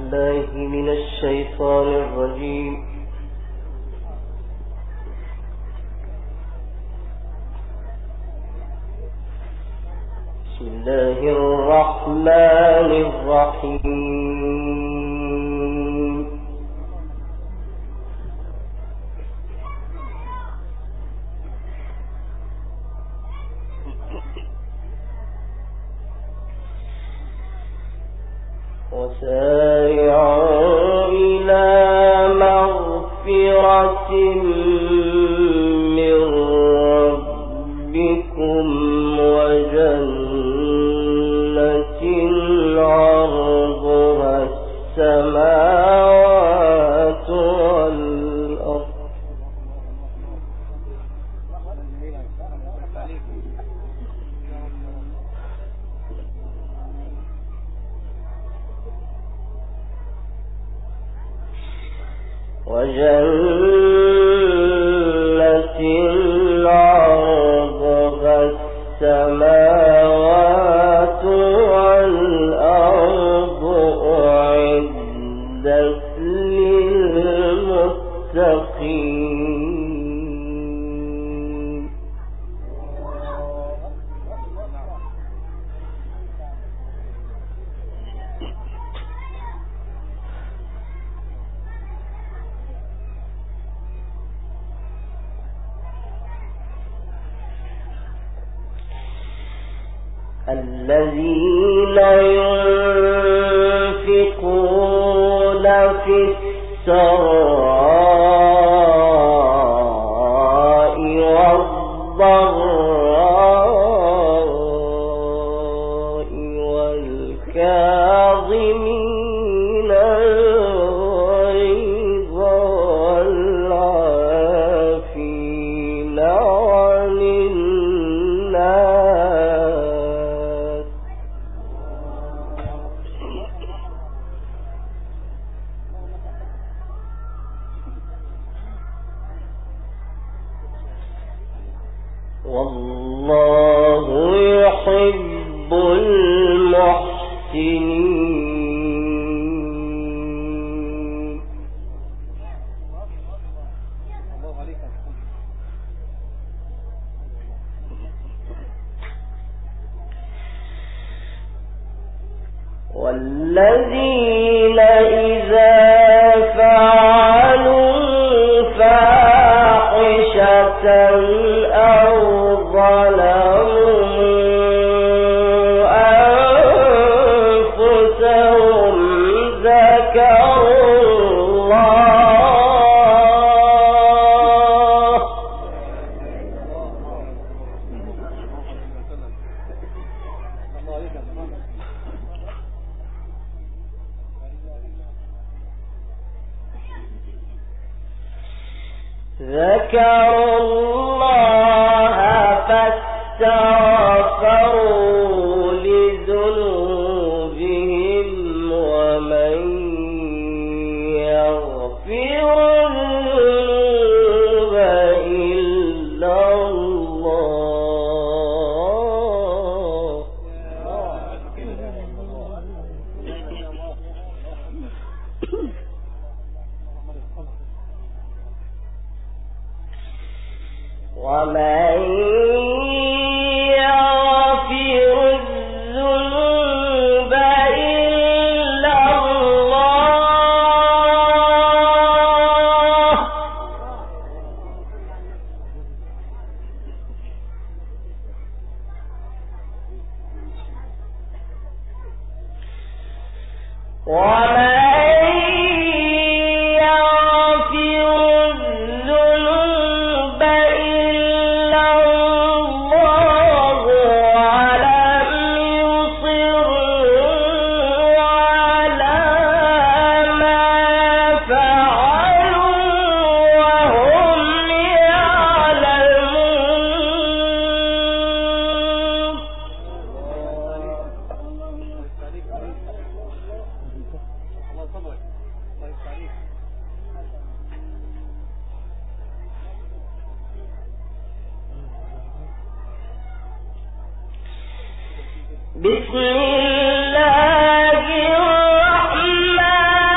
بالله من الشيطان الرجيم. بسم الله الرحمن الرحيم. وسارعوا إلى مغفرة من ربكم وجنة عرضها السماوات والأرض عرضها السماوات والأرض أعدت للمتقين. الذين ينفقون في السراء والضراء والكاظمين الغيظ والعافين عن الناس والله يحب المحسنين. والذين إذا فعلوا فاحشة أو ظلموا أنفسهم ذكروا الله فاستغفروا لذنوبهم ومن يغفر الذنوب إلا الله ومن يغفر الذنوب إلا الله بسم الله الرحمن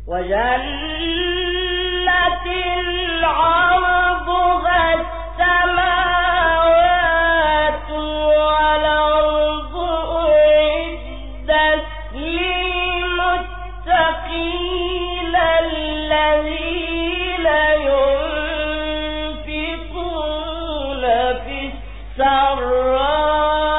وجنة عرضها السماوات والأرض أعدت للمتقين الذين ينفقون في السراء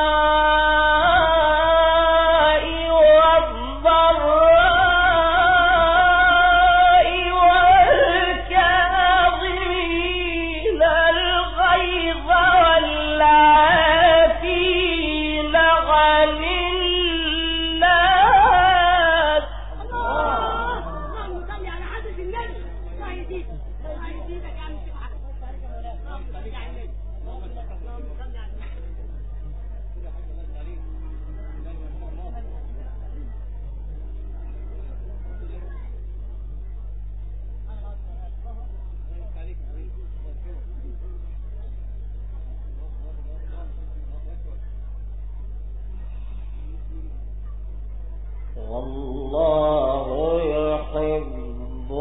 والله يحب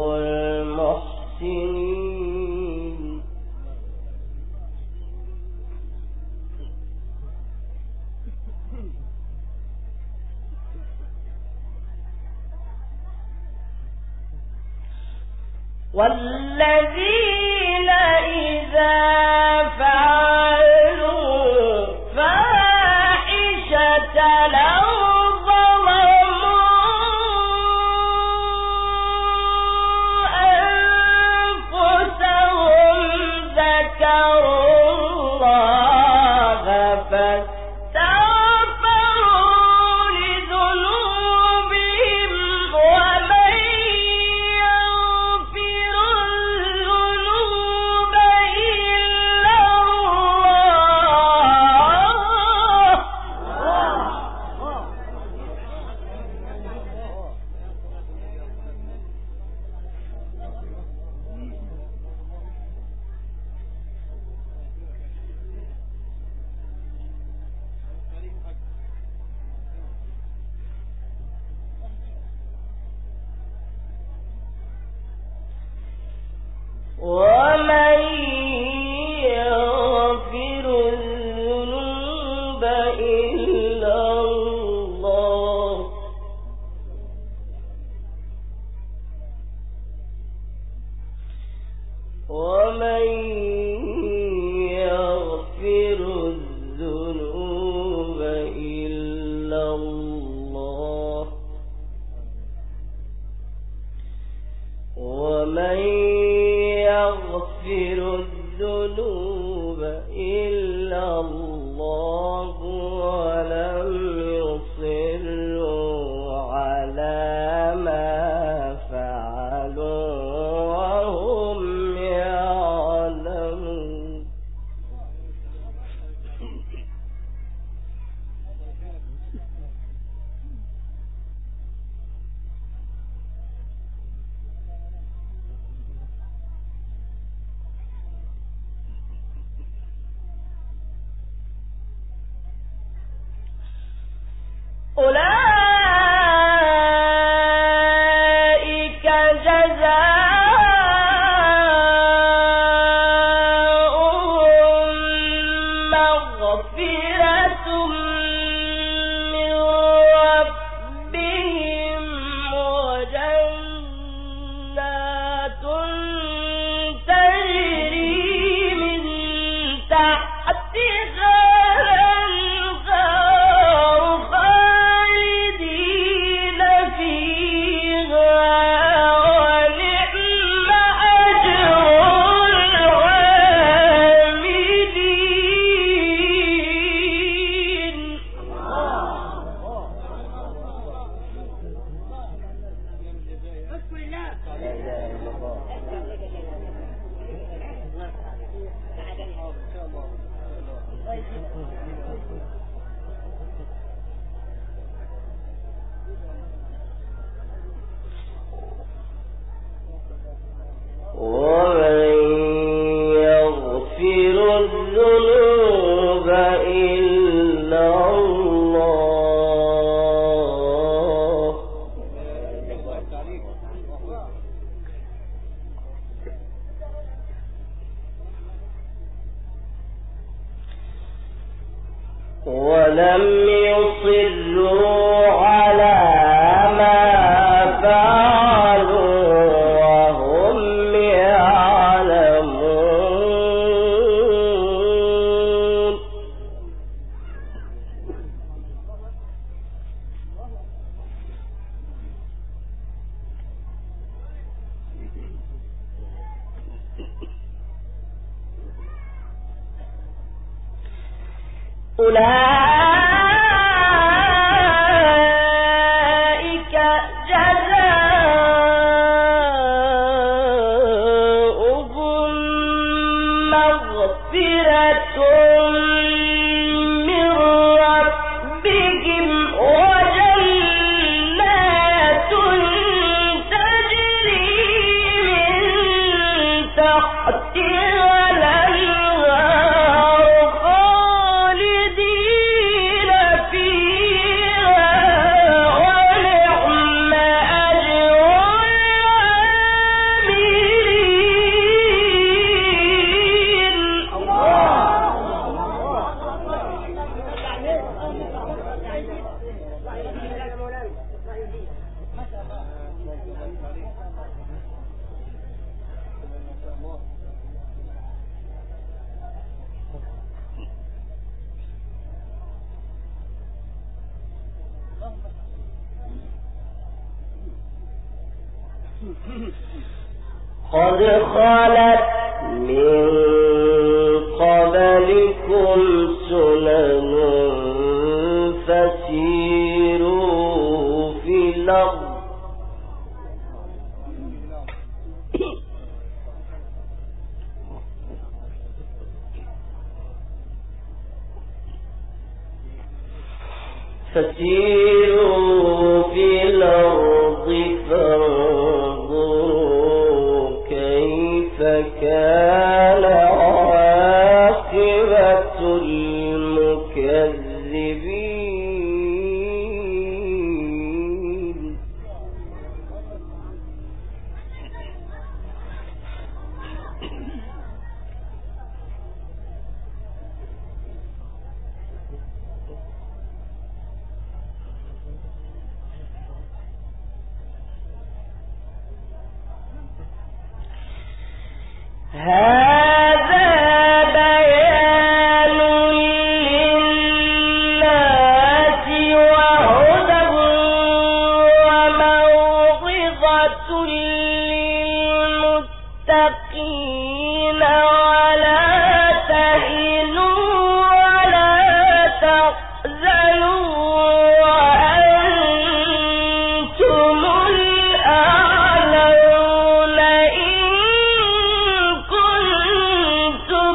المحسنين والذين إذا فعلوا فاحشة ومن يغفر الذنوب إلا الله ومن يغفر الذنوب إلا الله ومن يغفر الذنوب إلا الله ولم يصروا على ما فعلوا وهم يعلمون أولئك جزاؤهم مغفرة من ربهم وجنات تجري من تحتها الأنهار خالدين أولئك جزاؤهم مغفرة من ربهم وجنات تجري من تحتها قد خلت من قبلكم سنن فسيروا في الأرض فانظروا كيف كان عاقبة المكذبين. هذا بيان للناس وهدى وموعظة للمتقين ولا تهنوا ولا تحزنوا وأنتم الأعلون إن كنتم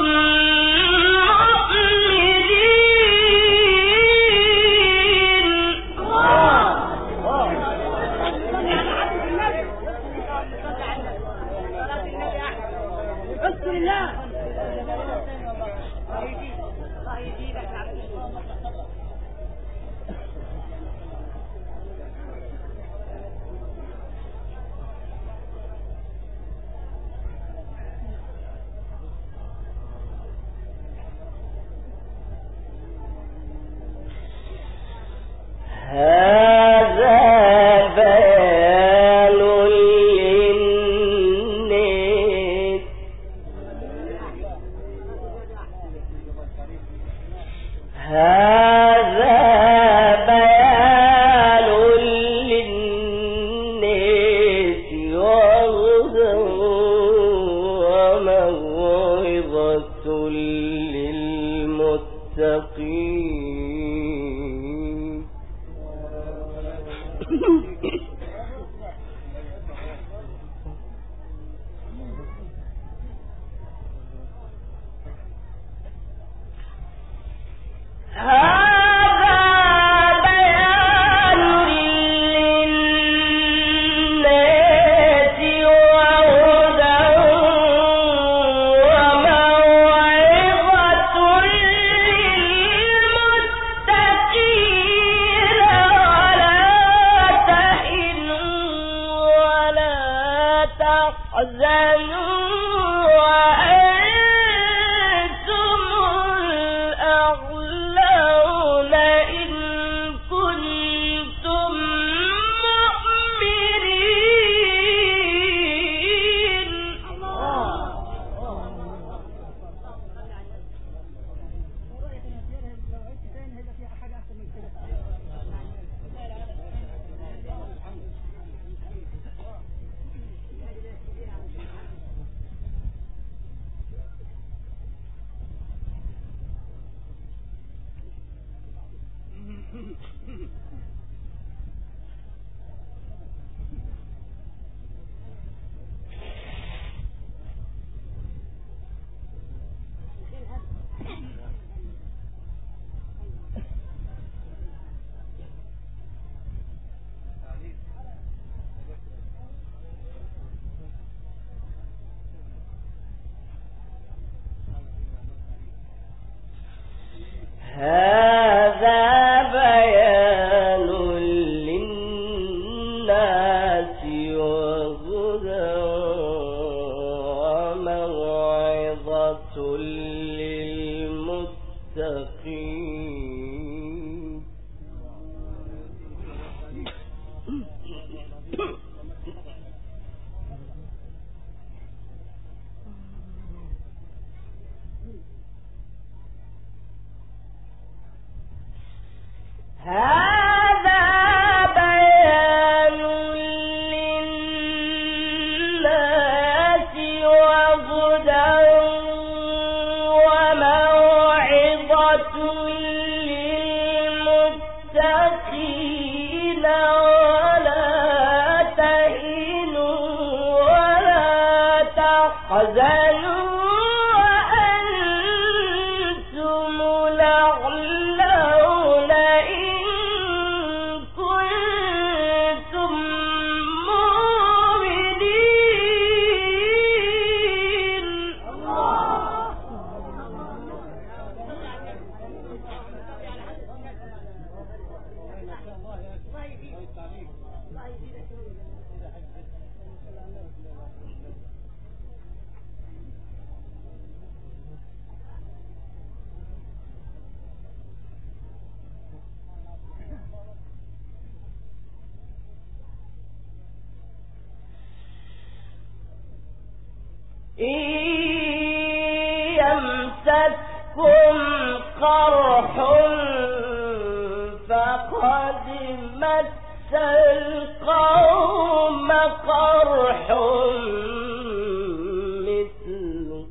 هذا بيان للناس هذا بيان للناس وهدى وموعظة للمتقين. هذا بيان للناس وهدى وموعظة للمتقين ولا تهنوا مستضعفين ولا تهنوا ولا تحزنوا وأنتم الأعلون إن كنتم مؤمنين. إن يمسسكم قرح فقد مس القوم قرح مثله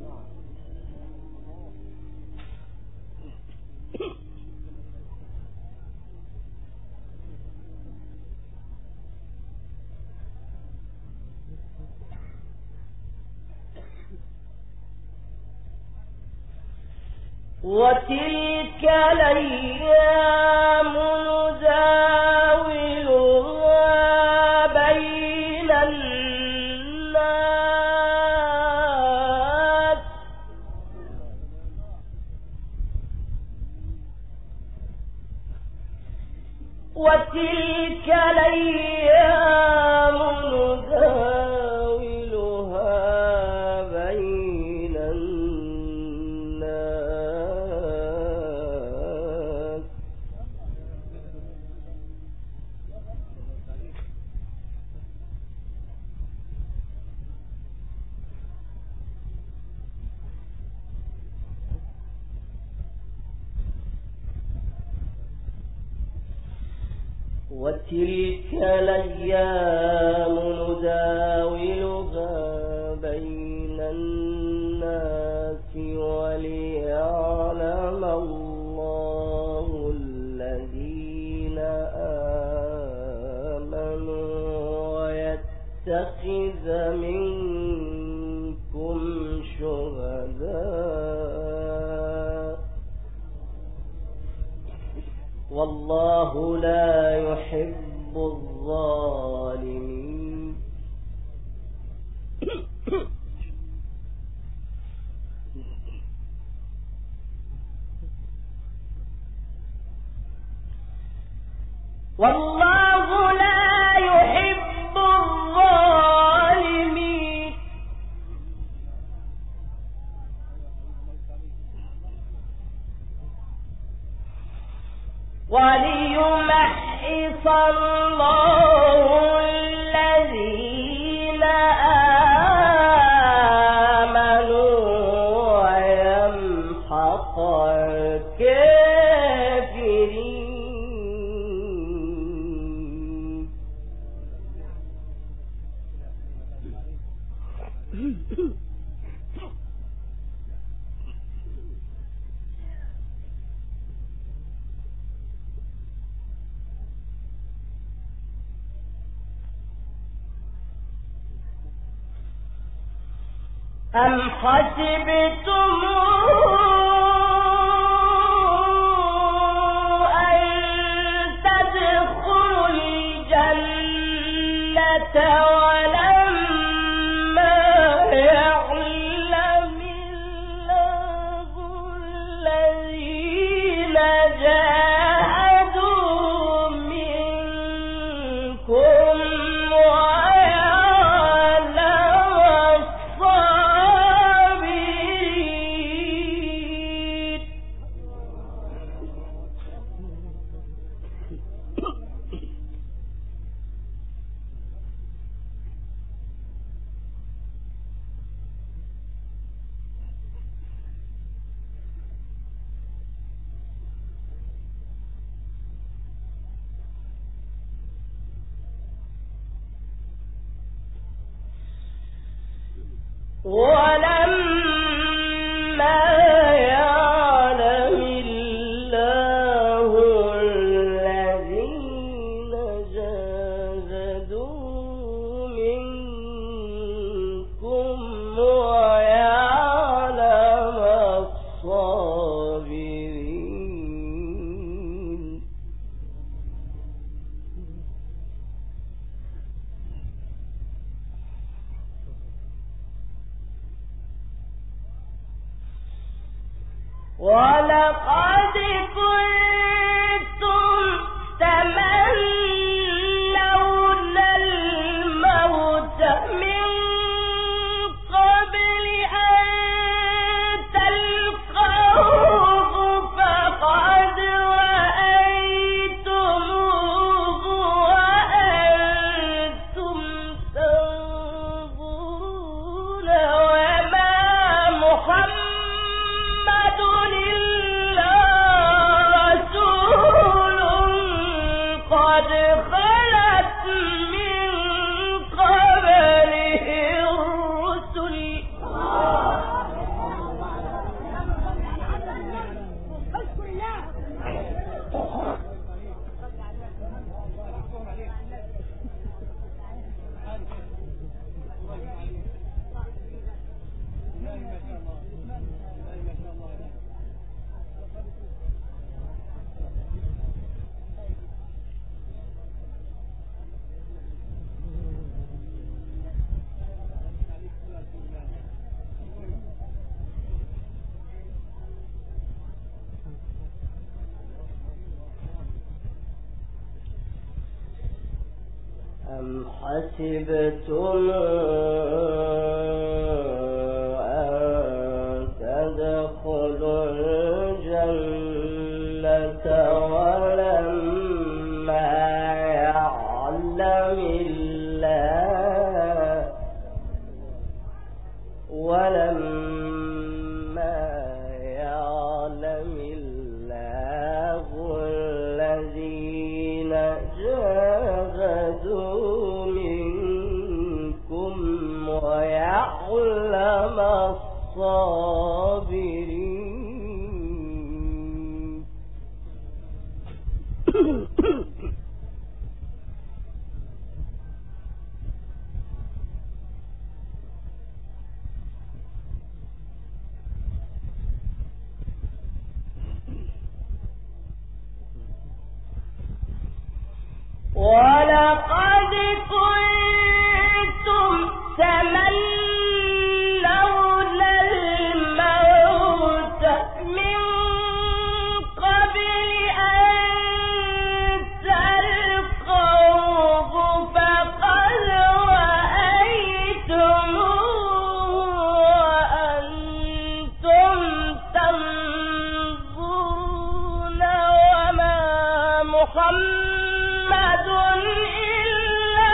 وتلك الأيام نداولها بين الناس وتلك الأيام نداولها بين الناس وتلك الأيام نداولها بين الناس وليعلم الله الذين آمنوا ويتخذ منكم شهداء والله لا يحب الظالمين. والله لا يحب الظالمين. وليمحص الله الذين آمنوا ويمحق الكافرين. أم حسبتم أن تدخلوا الجنة ولما يعلم الله الذين جاهدوا منكم ولما يعلم الله الذين قد خلت من قبله الرسل أم حسبتم أن تدخلوا الجنة ولما يعلم الله الذين جاهدوا منكم ويعلم الصابرين. ولقد كنتم تمنون الموت من قبل أن تلقوه فقد رأيتموه وأنتم تنظرون وما محمد إلا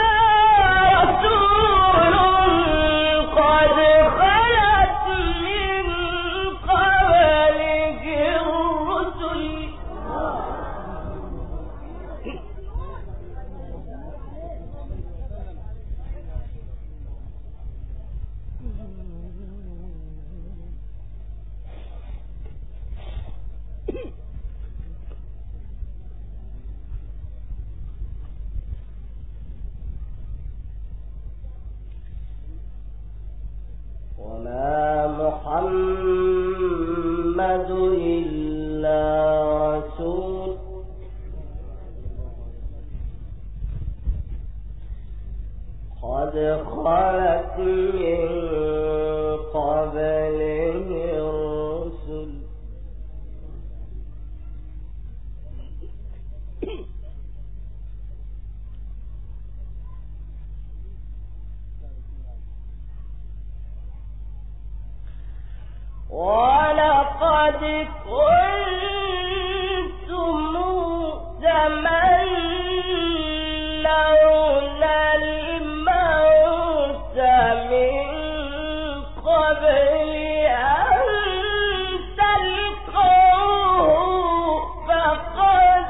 رسول قد خلت من قبله الرسل وما محمد إلا رسول قد خلت من قبله الرسل ولقد كنتم تمنون الموت من قبل أن تلقوه فقد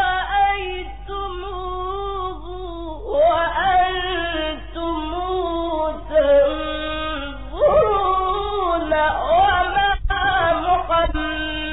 رأيتموه وأنتم تنظرون وما محمد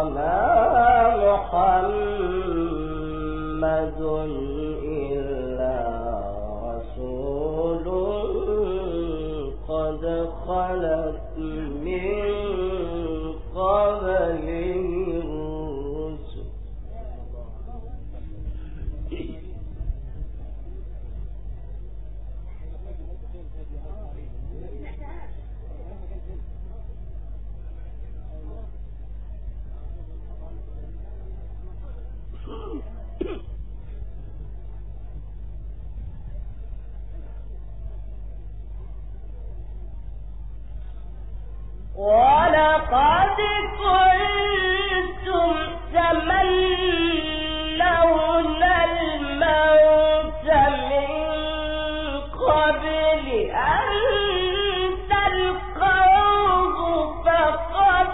ولقد كنتم تمنون الموت من قبل أن تلقوه فقد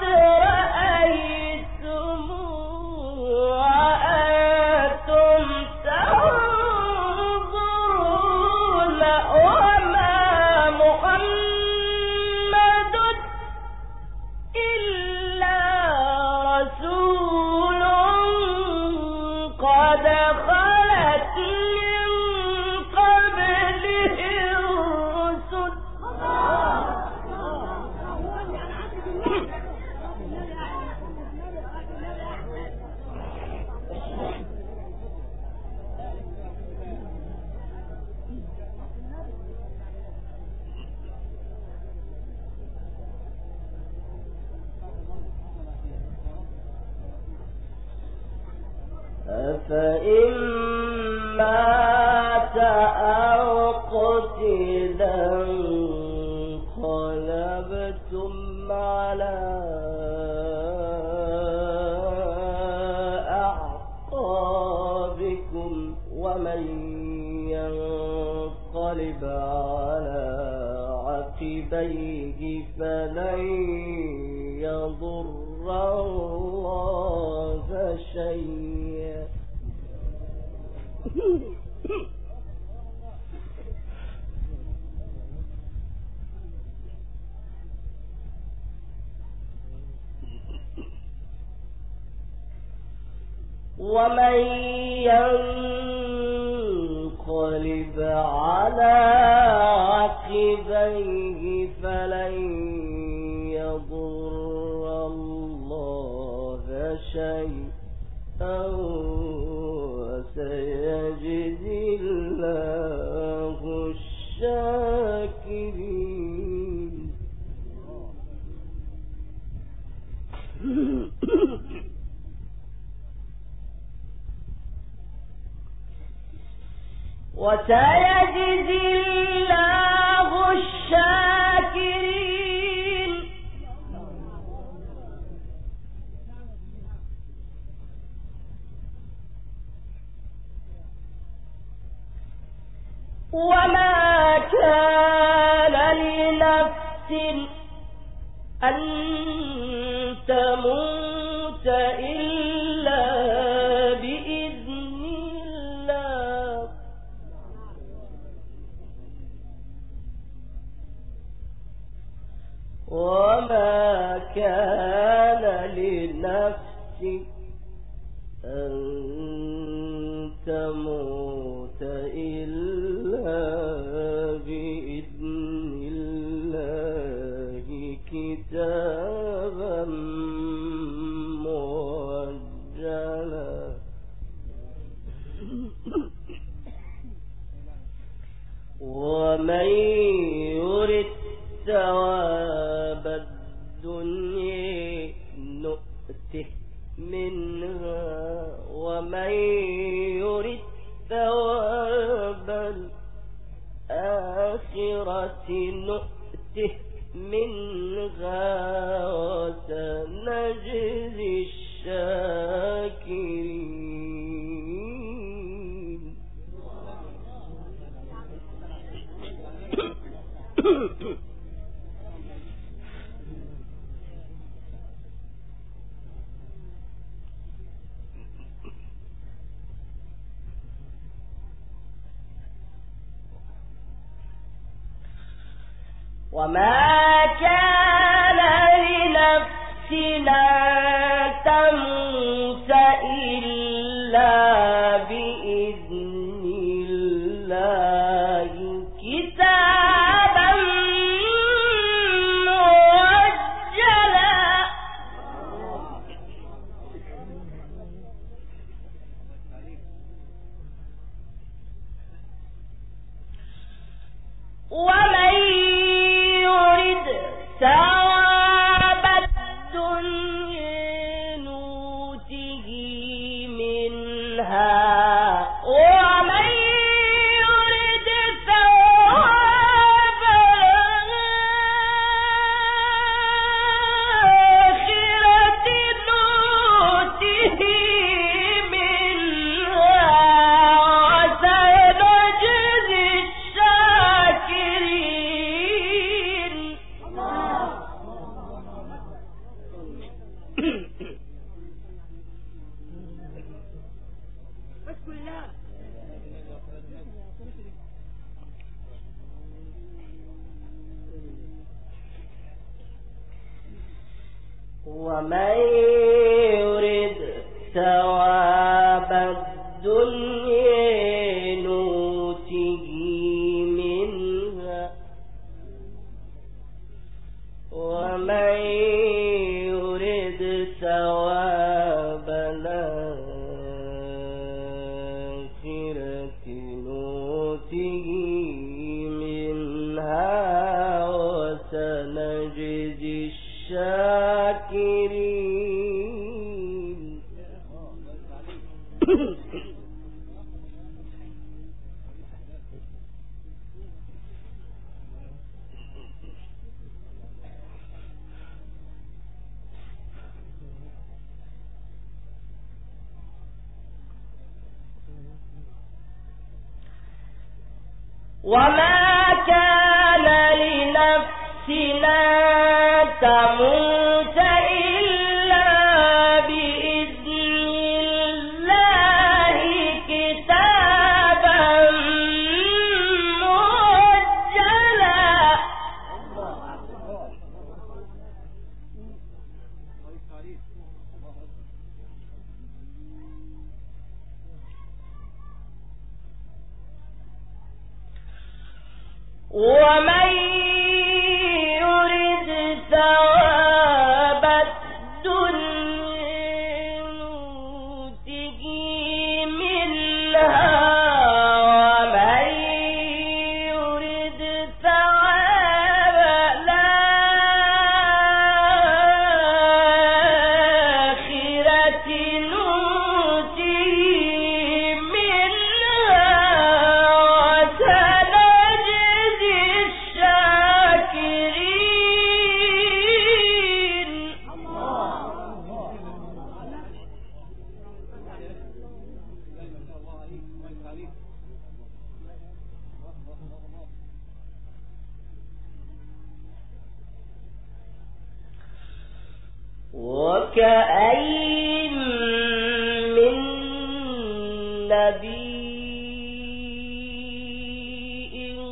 رأيتموه وأنتم تنظرون وما محمد إلا رسول قد خلت من قبله الرسل أفإن مات أو قتلا انقلبتم على أعقابكم ومن ينقلب على عقبيه فلن يضر الله شيئا ومن ينقلب على عقبيه فلن يضر الله شيئا وسيجزي الله الشاكرين وسيجزي الله الشاكرين وما كان لنفس أن تموت إلا بإذن الله وما كان لنفس أن تموت إلا بإذن الله كتابا مؤجلا ومن يرد ثواب الدنيا نؤته منها ومن يرد ثواب الآخرة نؤته منها وسنجزي الشاكرين وما كان لنفس أن منها ومن يرد ثواب الآخرة نؤته منها وسنجزي الشاكرين. ومن يرد ثواب الدنيا نؤته منها ومن يرد ثواب الآخرة نؤته منها وسنجزي الشاكرين. وما كان لنفسنا تموت إلا بإذن الله كتابا مؤجلا. ومن يرد ثواب الدنيا نؤته منها ومن يرد ثواب الآخرة نؤته منها وسنجزي الشاكرين. وكأين من نبي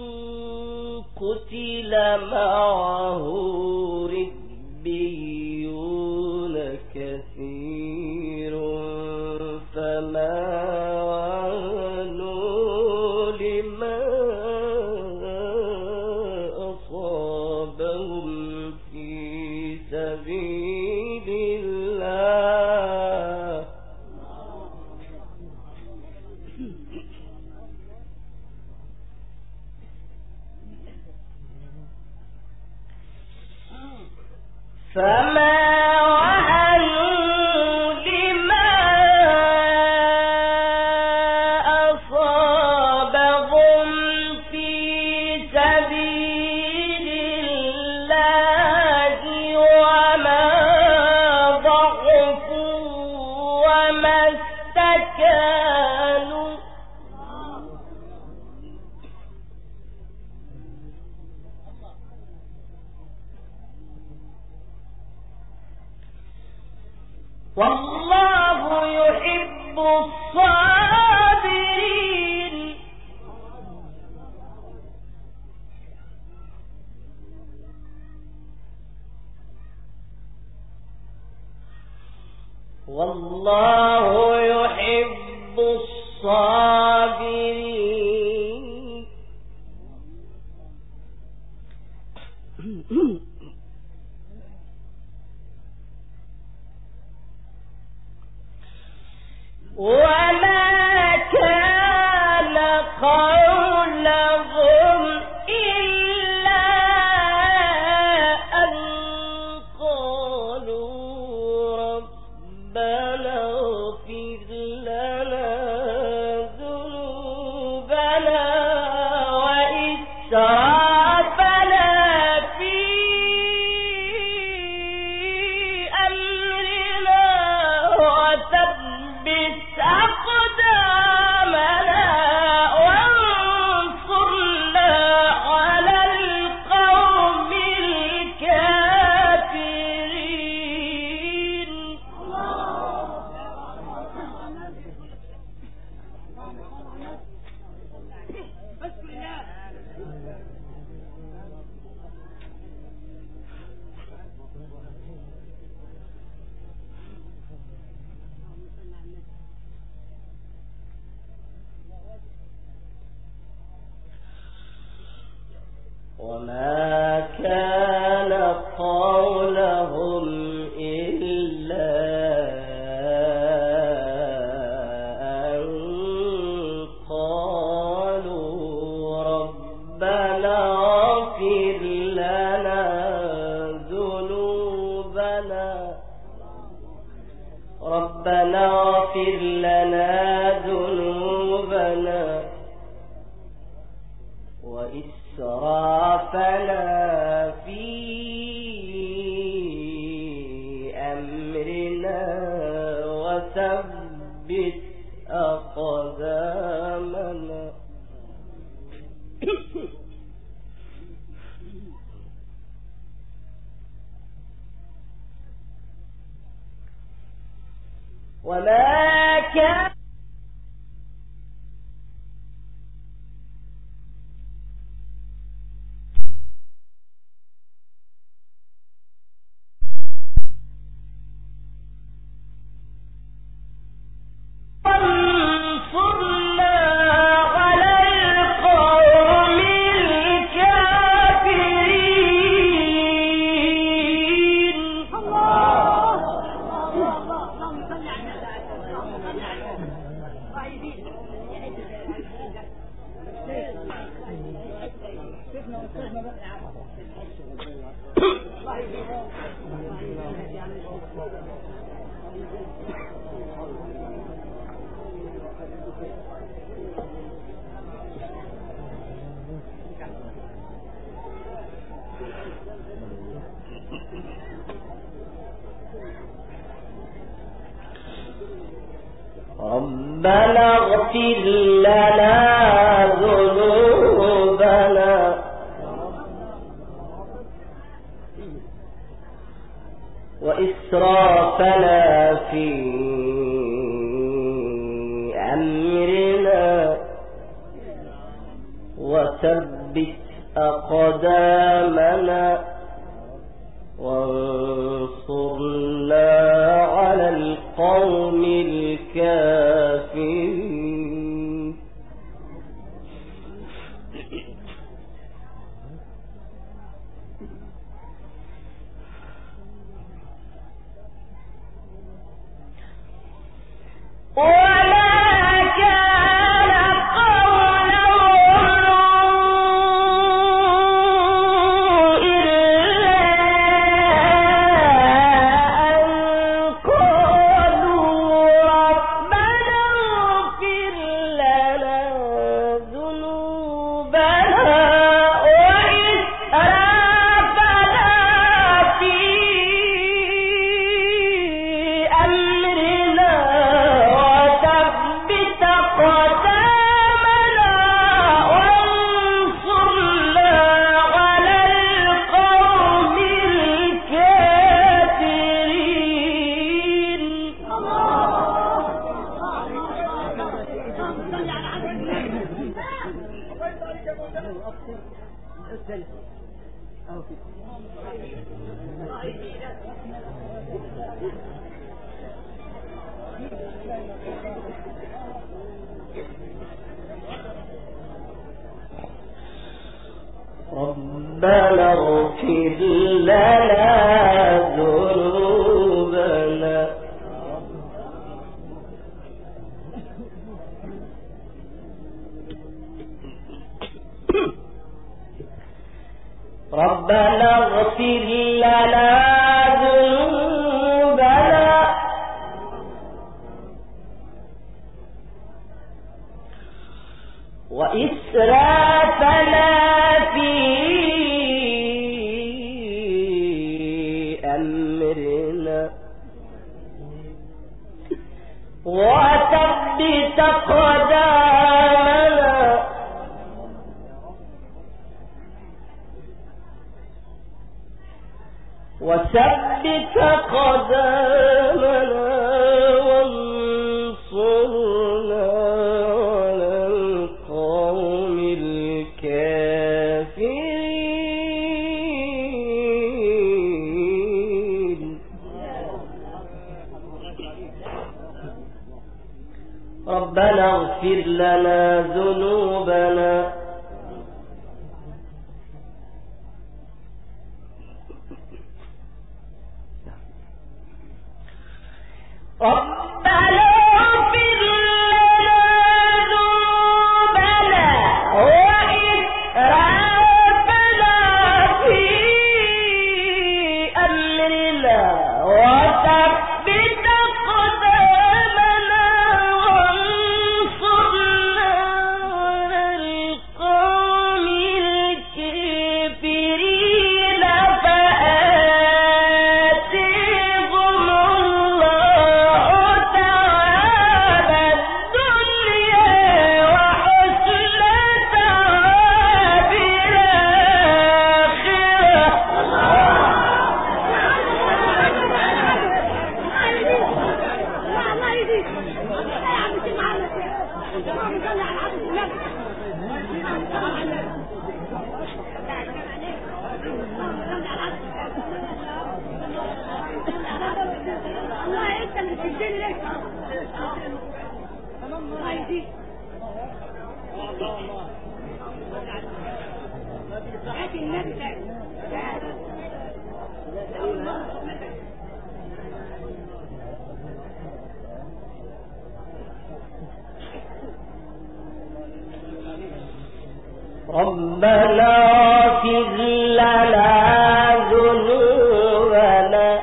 قتل معه ربيون كثير فما وهنوا لما أصابهم في سبيل الله فما وهنوا لما أصابهم في سبيل الله وما ضعفوا وما استكانوا والله يحب الصابرين. والله يحب الصابرين. وما كان قولهم إلا أن قالوا ربنا اغفر لنا وما كان قولهم إلا أن قالوا ربنا اغفر لنا ذنوبنا وإسرافنا في أمرنا وثبت أقدامنا وما كان ربنا اغفر لنا ذنوبنا وإسرافنا في أمرنا وثبت أقدامنا وانصرنا على القوم الكافرين ربنا اغفر لنا ذنوبنا ربنا اغفر لنا ذنوبنا وإسرافنا في أمرنا وثبت أقدامنا وثبت قدامنا وانصرنا على القوم الكافرين ربنا اغفر لنا ذنوبنا ربنا اغفر لنا ذنوبنا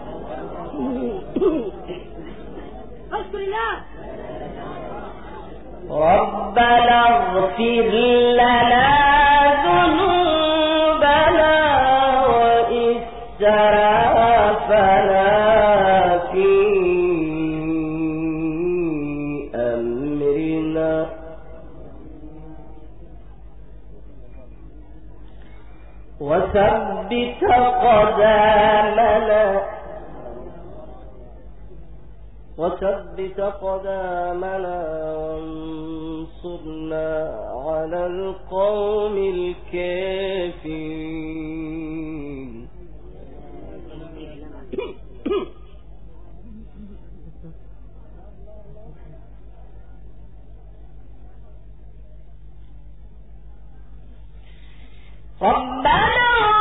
ربنا اغفر لنا ذنوبنا وإسرافنا في أمرنا وثبت قدامنا وانصرنا على القوم الكافرين ربنا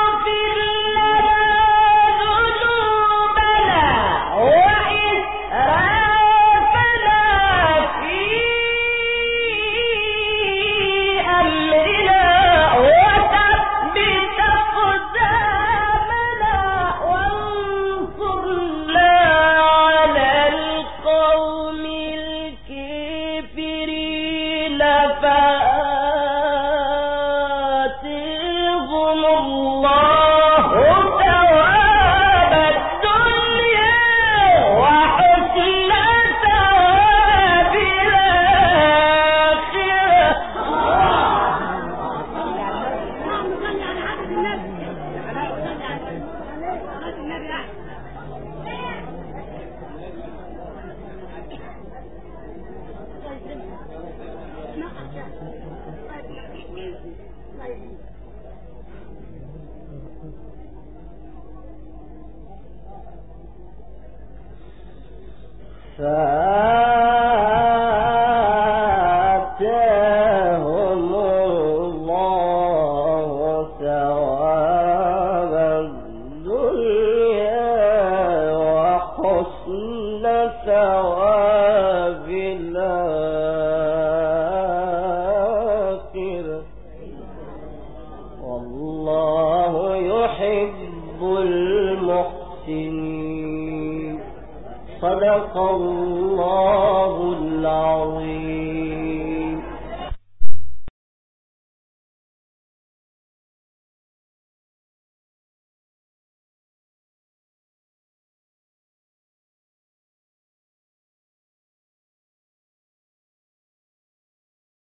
فآتاهم الله ثواب الدنيا وحسن ثواب الآخرة والله يحب المحسنين صدق الله العظيم.